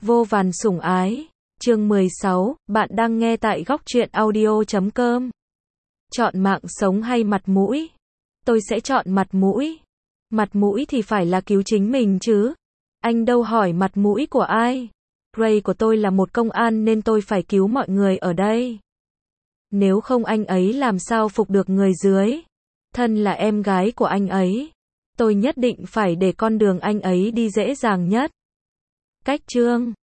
Vô vàn sủng ái. Chương 16, bạn đang nghe tại góc truyện audio.com. Chọn mạng sống hay mặt mũi? Tôi sẽ chọn mặt mũi. Mặt mũi thì phải là cứu chính mình chứ. Anh đâu hỏi mặt mũi của ai. Ray của tôi là một công an nên tôi phải cứu mọi người ở đây. Nếu không anh ấy làm sao phục được người dưới. Thân là em gái của anh ấy. Tôi nhất định phải để con đường anh ấy đi dễ dàng nhất. Cách chương